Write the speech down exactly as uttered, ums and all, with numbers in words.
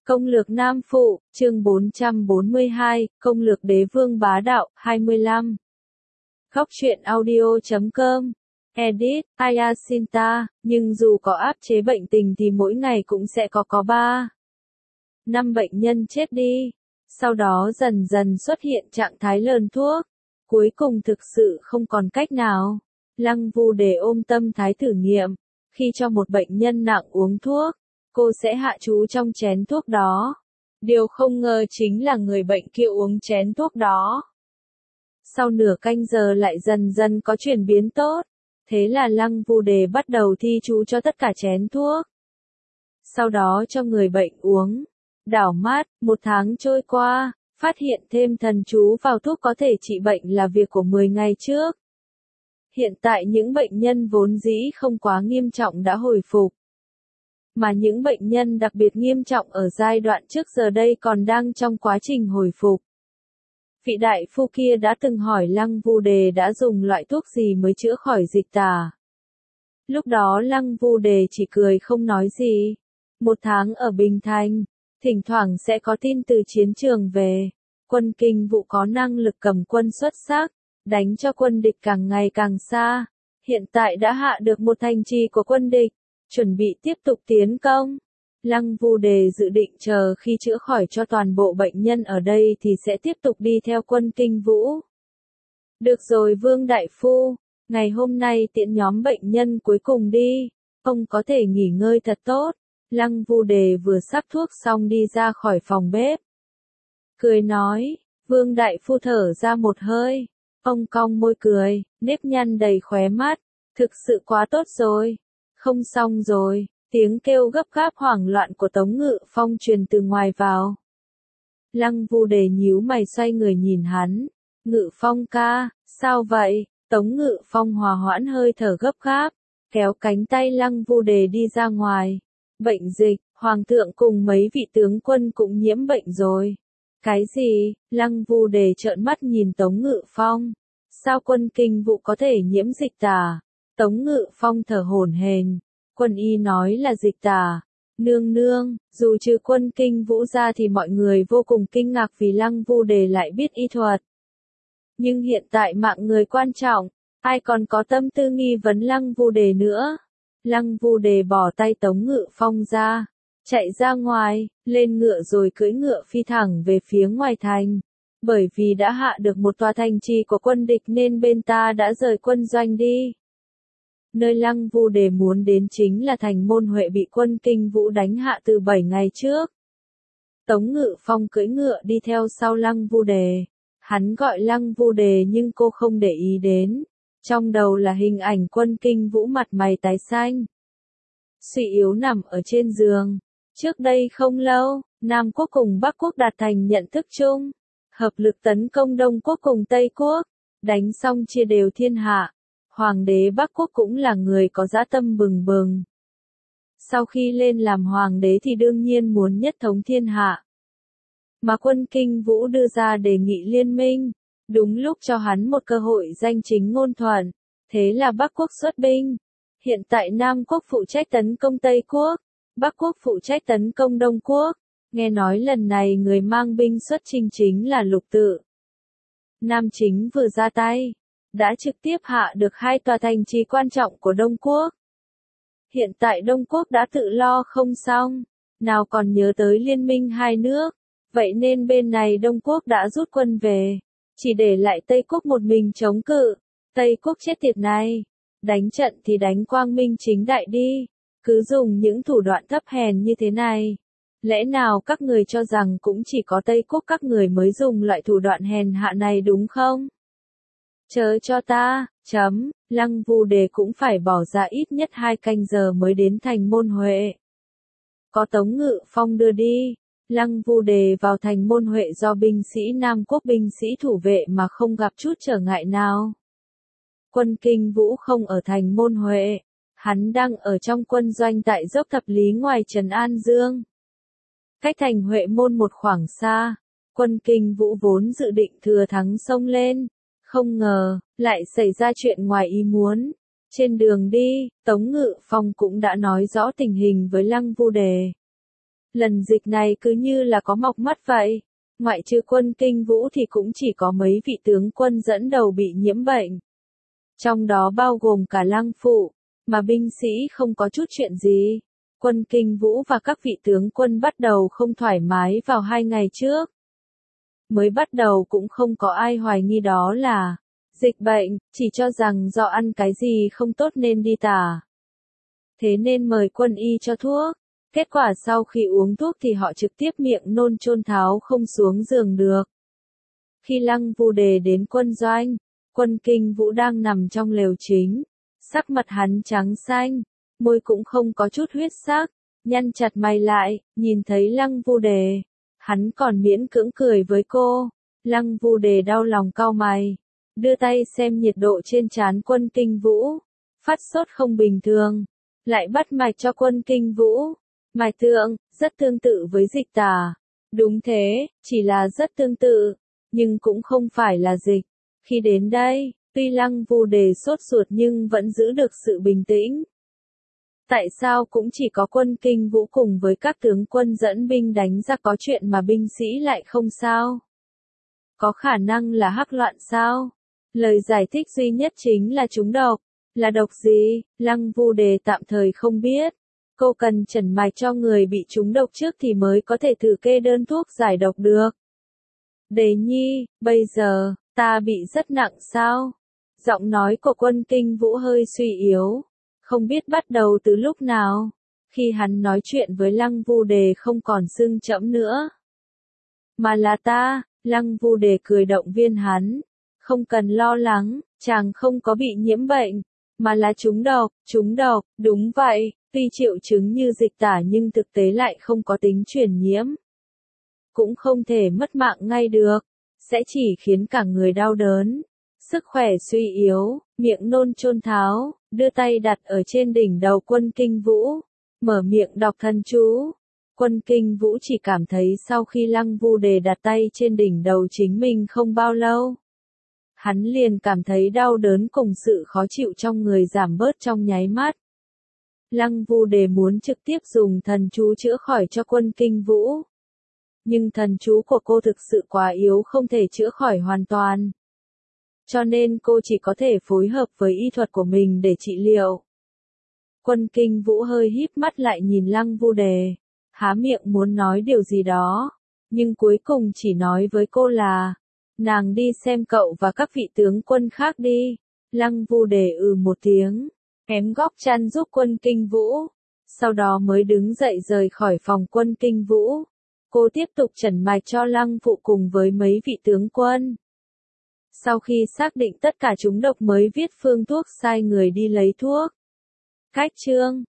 Công lược Nam Phụ, chương bốn trăm bốn mươi hai, Công lược Đế Vương Bá Đạo, hai mươi lăm. Góc truyện audio chấm com. Edit, Ayasinta, nhưng dù có áp chế bệnh tình thì mỗi ngày cũng sẽ có có ba năm bệnh nhân chết đi. Sau đó dần dần xuất hiện trạng thái lờn thuốc. Cuối cùng thực sự không còn cách nào. Lăng Vu Đề ôm tâm thái thử nghiệm. Khi cho một bệnh nhân nặng uống thuốc, cô sẽ hạ chú trong chén thuốc đó. Điều không ngờ chính là người bệnh kia uống chén thuốc đó. Sau nửa canh giờ lại dần dần có chuyển biến tốt. Thế là Lăng Vu Đề bắt đầu thi chú cho tất cả chén thuốc. Sau đó cho người bệnh uống. Đảo mắt, một tháng trôi qua, phát hiện thêm thần chú vào thuốc có thể trị bệnh là việc của mười ngày trước. Hiện tại những bệnh nhân vốn dĩ không quá nghiêm trọng đã hồi phục. Mà những bệnh nhân đặc biệt nghiêm trọng ở giai đoạn trước giờ đây còn đang trong quá trình hồi phục. Vị đại phu kia đã từng hỏi Lăng Vu Đề đã dùng loại thuốc gì mới chữa khỏi dịch tả. Lúc đó Lăng Vu Đề chỉ cười không nói gì. Một tháng ở Bình Thành, thỉnh thoảng sẽ có tin từ chiến trường về. Quân Kinh Vũ có năng lực cầm quân xuất sắc, đánh cho quân địch càng ngày càng xa. Hiện tại đã hạ được một thành trì của quân địch, chuẩn bị tiếp tục tiến công. Lăng Vu Đề dự định chờ khi chữa khỏi cho toàn bộ bệnh nhân ở đây thì sẽ tiếp tục đi theo quân Kinh Vũ. Được rồi Vương Đại Phu, ngày hôm nay tiễn nhóm bệnh nhân cuối cùng đi, ông có thể nghỉ ngơi thật tốt. Lăng Vu Đề vừa sắc thuốc xong đi ra khỏi phòng bếp. Cười nói, Vương Đại Phu thở ra một hơi. Ông cong môi cười, nếp nhăn đầy khóe mắt. Thực sự quá tốt rồi. Không xong rồi. Tiếng kêu gấp gáp hoảng loạn của Tống Ngự Phong truyền từ ngoài vào. Lăng Vu Đề nhíu mày xoay người nhìn hắn. Ngự Phong ca, sao vậy? Tống Ngự Phong hòa hoãn hơi thở gấp gáp, kéo cánh tay Lăng Vu Đề đi ra ngoài. Bệnh dịch, Hoàng thượng cùng mấy vị tướng quân cũng nhiễm bệnh rồi. Cái gì? Lăng Vu Đề trợn mắt nhìn Tống Ngự Phong. Sao quân Kinh Vũ có thể nhiễm dịch tả? Tống Ngự Phong thở hổn hển. Quân y nói là dịch tả. Nương nương, dù trừ quân Kinh Vũ ra thì mọi người vô cùng kinh ngạc vì Lăng Vu Đề lại biết y thuật. Nhưng hiện tại mạng người quan trọng, ai còn có tâm tư nghi vấn Lăng Vu Đề nữa. Lăng Vu Đề bỏ tay Tống Ngự Phong ra, chạy ra ngoài, lên ngựa rồi cưỡi ngựa phi thẳng về phía ngoài thành. Bởi vì đã hạ được một tòa thành trì của quân địch nên bên ta đã rời quân doanh đi. Nơi Lăng Vu Đề muốn đến chính là thành Môn Huệ bị quân Kinh Vũ đánh hạ từ bảy ngày trước. Tống Ngự Phong cưỡi ngựa đi theo sau Lăng Vu Đề. Hắn gọi Lăng Vu Đề nhưng cô không để ý đến. Trong đầu là hình ảnh quân Kinh Vũ mặt mày tái xanh. Suy yếu nằm ở trên giường. Trước đây không lâu, Nam Quốc cùng Bắc Quốc đạt thành nhận thức chung. Hợp lực tấn công Đông Quốc cùng Tây Quốc. Đánh xong chia đều thiên hạ. Hoàng đế Bắc Quốc cũng là người có dã tâm bừng bừng. Sau khi lên làm hoàng đế thì đương nhiên muốn nhất thống thiên hạ. Mà quân Kinh Vũ đưa ra đề nghị liên minh. Đúng lúc cho hắn một cơ hội danh chính ngôn thuận. Thế là Bắc Quốc xuất binh. Hiện tại Nam Quốc phụ trách tấn công Tây Quốc. Bắc Quốc phụ trách tấn công Đông Quốc. Nghe nói lần này người mang binh xuất chinh chính là Lục Tự. Nam Chính vừa ra tay, đã trực tiếp hạ được hai tòa thành trì quan trọng của Đông Quốc. Hiện tại Đông Quốc đã tự lo không xong, nào còn nhớ tới liên minh hai nước. Vậy nên bên này Đông Quốc đã rút quân về, chỉ để lại Tây Quốc một mình chống cự. Tây Quốc chết tiệt này, đánh trận thì đánh quang minh chính đại đi, cứ dùng những thủ đoạn thấp hèn như thế này. Lẽ nào các người cho rằng cũng chỉ có Tây Quốc các người mới dùng loại thủ đoạn hèn hạ này đúng không? Chớ cho ta, chấm, Lăng Vu Đề cũng phải bỏ ra ít nhất hai canh giờ mới đến thành Môn Huệ. Có Tống Ngự Phong đưa đi, Lăng Vu Đề vào thành Môn Huệ do binh sĩ Nam Quốc binh sĩ thủ vệ mà không gặp chút trở ngại nào. Quân Kinh Vũ không ở thành Môn Huệ, hắn đang ở trong quân doanh tại dốc Thập Lý ngoài trấn An Dương. Cách thành Huệ Môn một khoảng xa, quân Kinh Vũ vốn dự định thừa thắng xông lên. Không ngờ, lại xảy ra chuyện ngoài ý muốn. Trên đường đi, Tống Ngự Phong cũng đã nói rõ tình hình với Lăng Vu Đề. Lần dịch này cứ như là có mọc mắt vậy. Ngoại trừ quân Kinh Vũ thì cũng chỉ có mấy vị tướng quân dẫn đầu bị nhiễm bệnh. Trong đó bao gồm cả Lăng Phụ, mà binh sĩ không có chút chuyện gì. Quân Kinh Vũ và các vị tướng quân bắt đầu không thoải mái vào hai ngày trước. Mới bắt đầu cũng không có ai hoài nghi đó là dịch bệnh, chỉ cho rằng do ăn cái gì không tốt nên đi tả. Thế nên mời quân y cho thuốc. Kết quả sau khi uống thuốc thì họ trực tiếp miệng nôn chôn tháo không xuống giường được. Khi Lăng Vu Đề đến quân doanh, quân Kinh Vũ đang nằm trong lều chính. Sắc mặt hắn trắng xanh, môi cũng không có chút huyết sắc, nhăn chặt mày lại, nhìn thấy Lăng Vu Đề. Hắn còn miễn cưỡng cười với cô. Lăng Vu Đề đau lòng cau mày, đưa tay xem nhiệt độ trên trán quân Kinh Vũ. Phát sốt không bình thường, lại bắt mạch cho quân Kinh Vũ. Mạch tượng, rất tương tự với dịch tả. Đúng thế, chỉ là rất tương tự, nhưng cũng không phải là dịch. Khi đến đây, tuy Lăng Vu Đề sốt ruột nhưng vẫn giữ được sự bình tĩnh. Tại sao cũng chỉ có quân Kinh Vũ cùng với các tướng quân dẫn binh đánh ra có chuyện mà binh sĩ lại không sao? Có khả năng là hắc loạn sao? Lời giải thích duy nhất chính là trúng độc. Là độc gì? Lăng Vu Đề tạm thời không biết. Cô cần chẩn mạch cho người bị trúng độc trước thì mới có thể thử kê đơn thuốc giải độc được. Đề nhi, bây giờ, ta bị rất nặng sao? Giọng nói của quân Kinh Vũ hơi suy yếu. Không biết bắt đầu từ lúc nào, khi hắn nói chuyện với Lăng Vu Đề không còn xưng trẫm nữa. Mà là ta, Lăng Vu Đề cười động viên hắn. Không cần lo lắng, chàng không có bị nhiễm bệnh, mà là trúng độc, trúng độc, đúng vậy, tuy triệu chứng như dịch tả nhưng thực tế lại không có tính truyền nhiễm. Cũng không thể mất mạng ngay được, sẽ chỉ khiến cả người đau đớn, sức khỏe suy yếu, miệng nôn chôn tháo, đưa tay đặt ở trên đỉnh đầu quân Kinh Vũ, mở miệng đọc thần chú. Quân Kinh Vũ chỉ cảm thấy sau khi Lăng Vu Đề đặt tay trên đỉnh đầu chính mình không bao lâu, hắn liền cảm thấy đau đớn cùng sự khó chịu trong người giảm bớt trong nháy mắt. Lăng Vu Đề muốn trực tiếp dùng thần chú chữa khỏi cho quân Kinh Vũ. Nhưng thần chú của cô thực sự quá yếu không thể chữa khỏi hoàn toàn. Cho nên cô chỉ có thể phối hợp với y thuật của mình để trị liệu. Quân Kinh Vũ hơi híp mắt lại nhìn Lăng Vu Đề, há miệng muốn nói điều gì đó, nhưng cuối cùng chỉ nói với cô là, nàng đi xem cậu và các vị tướng quân khác đi. Lăng Vu Đề ừ một tiếng, ém góc chăn giúp quân Kinh Vũ, sau đó mới đứng dậy rời khỏi phòng quân Kinh Vũ. Cô tiếp tục chẩn mạch cho Lăng Phụ cùng với mấy vị tướng quân. Sau khi xác định tất cả chúng độc mới viết phương thuốc sai người đi lấy thuốc. Cách chương